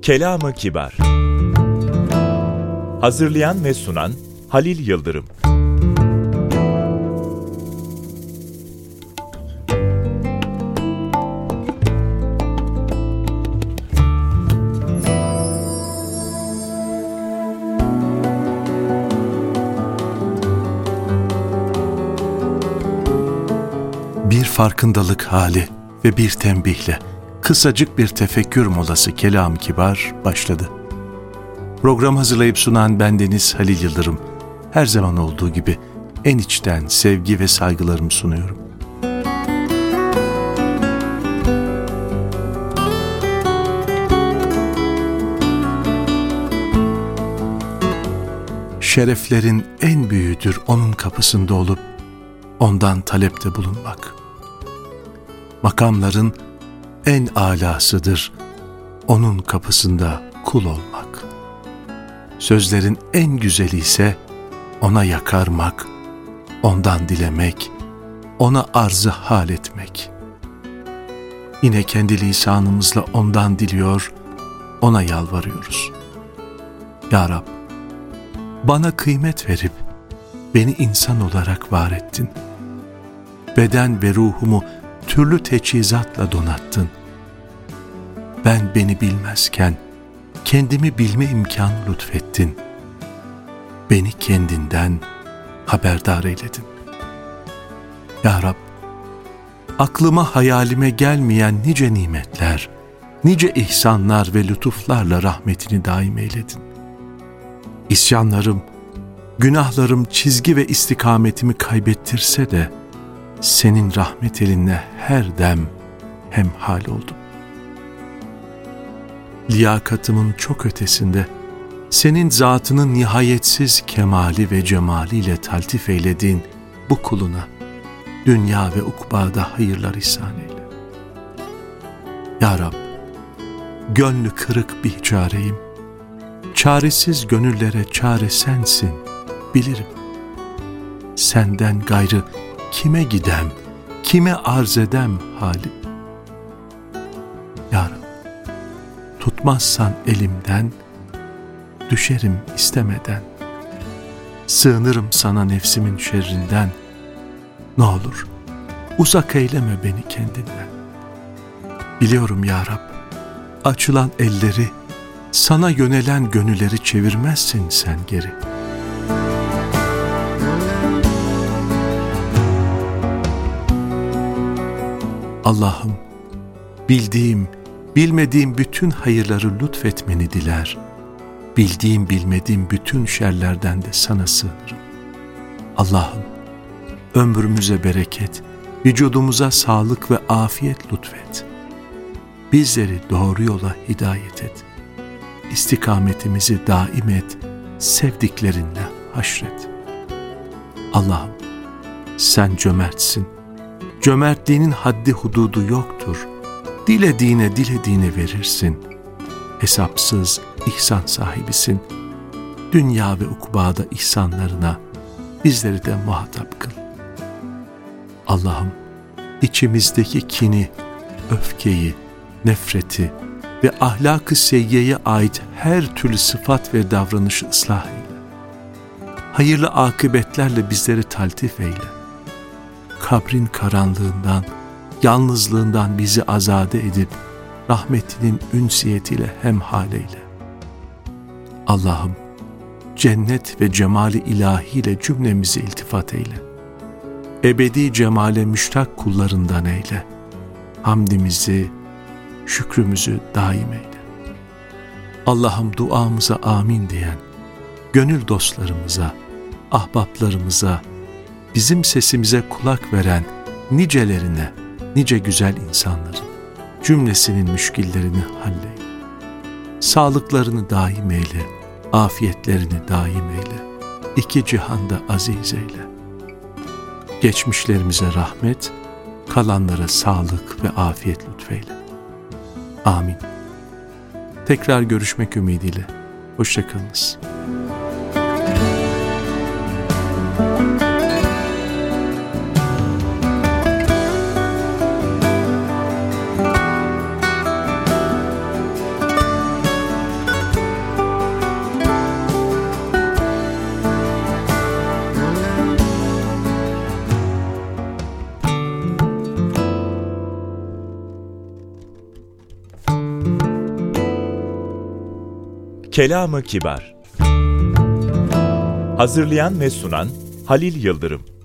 Kelam-ı Kibar. Hazırlayan ve sunan Halil Yıldırım. Bir farkındalık hali ve bir tembihle kısacık bir tefekkür molası Kelam-ı Kibar başladı. Program hazırlayıp sunan bendeniz Halil Yıldırım. Her zaman olduğu gibi en içten sevgi ve saygılarımı sunuyorum. Şereflerin en büyüğüdür onun kapısında olup ondan talepte bulunmak. Makamların en âlasıdır onun kapısında kul olmak. Sözlerin en güzeli ise ona yakarmak, ondan dilemek, ona arzı hal etmek. Yine kendi lisanımızla ondan diliyor, ona yalvarıyoruz. Ya Rab, bana kıymet verip beni insan olarak var ettin. Beden ve ruhumu türlü teçhizatla donattın. Ben beni bilmezken kendimi bilme imkanı lütfettin. Beni kendinden haberdar eyledin. Ya Rab, aklıma hayalime gelmeyen nice nimetler, nice ihsanlar ve lütuflarla rahmetini daim eyledin. İsyanlarım, günahlarım çizgi ve istikametimi kaybettirse de senin rahmet elinle her dem hemhal oldum. Liyakatımın çok ötesinde senin zatının nihayetsiz kemali ve cemaliyle taltif eylediğin bu kuluna dünya ve ukbada hayırlar ihsan eyle. Ya Rab, gönlü kırık bir çareyim. Çaresiz gönüllere çare sensin, bilirim. Senden gayrı kime gidem, kime arz edem halim? Ya Rab, tutmazsan elimden, düşerim istemeden. Sığınırım sana nefsimin şerrinden. Ne olur, uzak eyleme beni kendinden. Biliyorum ya Rab, açılan elleri, sana yönelen gönülleri çevirmezsin sen geri. Allah'ım, bildiğim, bilmediğim bütün hayırları lütfetmeni diler. Bildiğim, bilmediğim bütün şerlerden de sana sığınırım. Allah'ım, ömrümüze bereket, vücudumuza sağlık ve afiyet lütfet. Bizleri doğru yola hidayet et. İstikametimizi daim et, sevdiklerinle haşret. Allah'ım, sen cömertsin. Cömertliğinin haddi hududu yoktur. Dilediğine verirsin. Hesapsız ihsan sahibisin. Dünya ve ukbada ihsanlarına bizleri de muhatap kıl. Allah'ım, içimizdeki kini, öfkeyi, nefreti ve ahlak-ı seyyeye ait her türlü sıfat ve davranışı ıslah eyle. Hayırlı akıbetlerle bizleri taltif eyle. Kabrin karanlığından, yalnızlığından bizi azade edip rahmetinin ünsiyetiyle hemhal eyle. Allah'ım, cennet ve cemali ilahiyle cümlemizi iltifat eyle. Ebedi cemale müştak kullarından eyle. Hamdimizi, şükrümüzü daim eyle. Allah'ım, duamıza amin diyen gönül dostlarımıza, ahbaplarımıza, bizim sesimize kulak veren nicelerine, nice güzel insanların cümlesinin müşkillerini halleyle. Sağlıklarını daim eyle, afiyetlerini daim eyle. İki cihanda aziz eyle. Geçmişlerimize rahmet, kalanlara sağlık ve afiyet lütfeyle. Amin. Tekrar görüşmek ümidiyle. Hoşça kalınız. Kelam-ı Kibar. Hazırlayan ve sunan Halil Yıldırım.